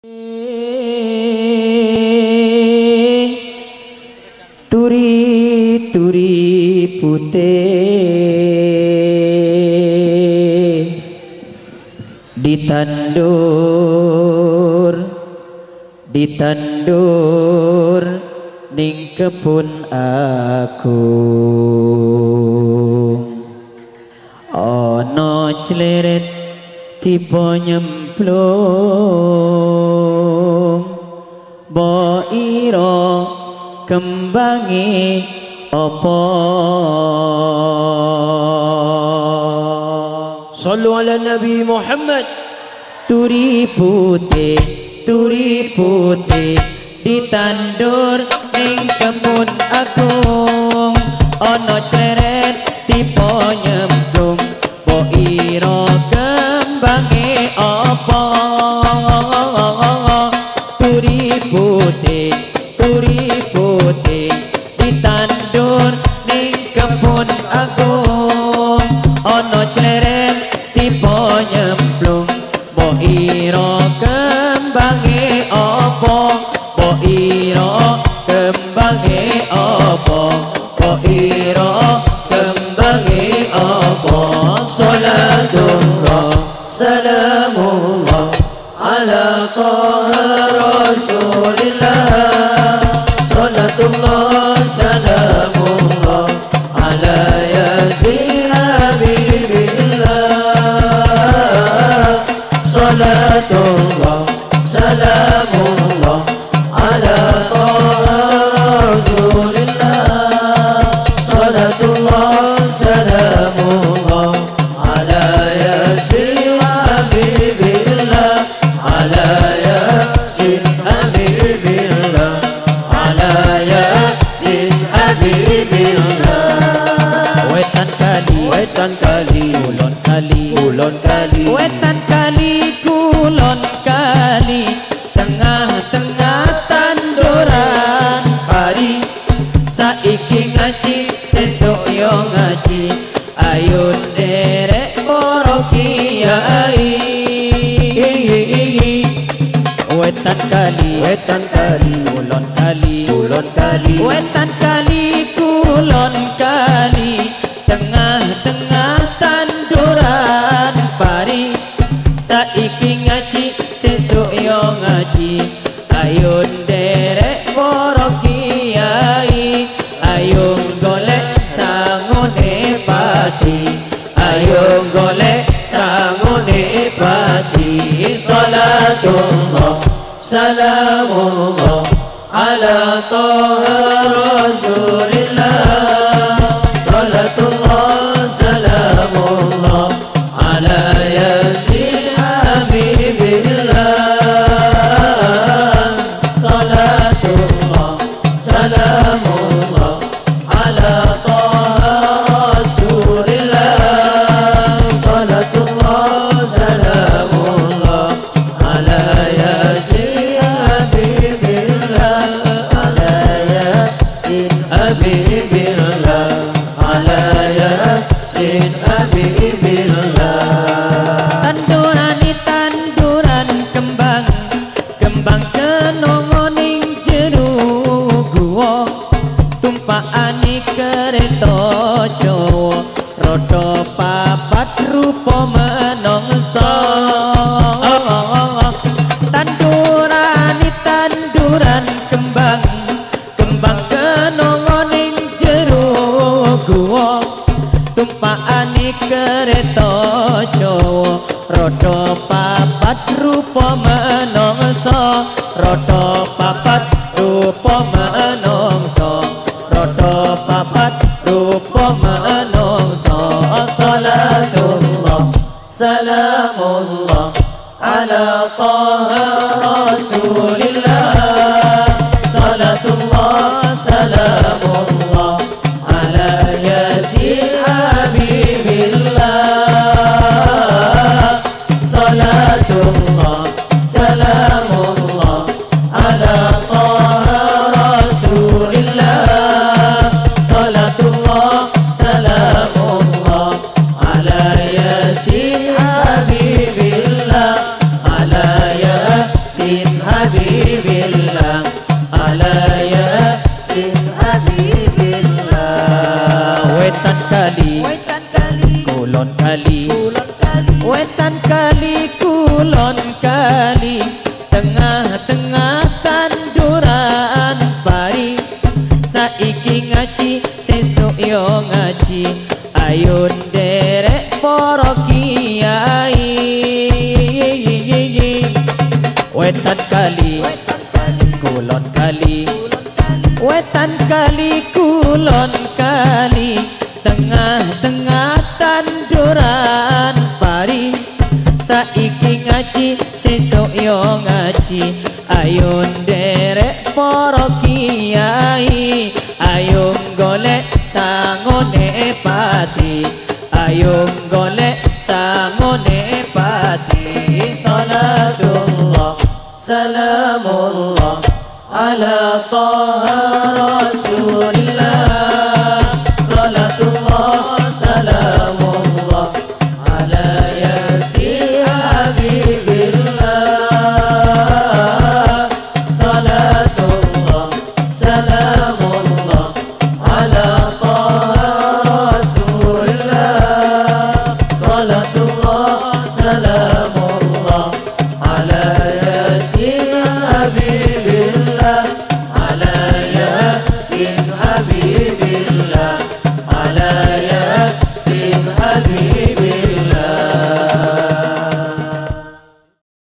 Turi-turi putih ditandur ning kebun aku ana cleret tiba nyemplung bo ira kembange apa sallu ala Nabi Muhammad. Turi putih ditandur ning kebun agung ana ceret tiba nyemplung bo ira kembange apa turi putih ditandur ning kebun agung ana ceret tiba nyemplung bo ira kembange apa bo ira kembange apa bo ira kembange apa salatullah salamullah ala taha rasulillah salatullah salamullah ala yasin habibillah salatullah salamullah ala taha rasulillah salatullah salamullah ala yasin habibillah ala yasin habibillah ala yasin habibillah wetan kali kulon kali wetan kali kulon kali tengah-tengah tanduran pari saiki ngaji sesuk yo ngaji ayo nderek para kiai wetan kali kulon kali wetan kali kulon kali tengah-tengah tanduran pari saiki ngaji sesuk yo ngaji ayo nderek para kiai ayo golek sangone pati ayo golek sangone pati salatullah salamullah ala taha rasulillah salatullah salamullah ala yasin habibillah salatullah salamullah ala taha rasulillah salatullah salamullah ala yasin habibillah ala yasin habibillah ala yasin habibillah tanduran kembang kenongo ning jero guwa tumpakane kereta Jawa rada papat rupa menungsa tanduran kembang kenongo ning jero guwa tumpakane kereta Jawa rada papat rupa menungsa rada papat rupa menungsa rada papat rupa menungsa salatullah salamullah ala taha rasulillah salatullah salamullah ala yasin habibillah salatullah salamullah ala taha rasulillah salatullah salamullah ala yasin habibillah ala yasin wetan kali kulon kali wetan kali kulon kali tengah-tengah tanduran pari saiki ngaji sesuk yo ngaji ayo nderek para kiai ayo golek sangone pati ayo golek sangone pati salatullah salamullah ala taha rasulillah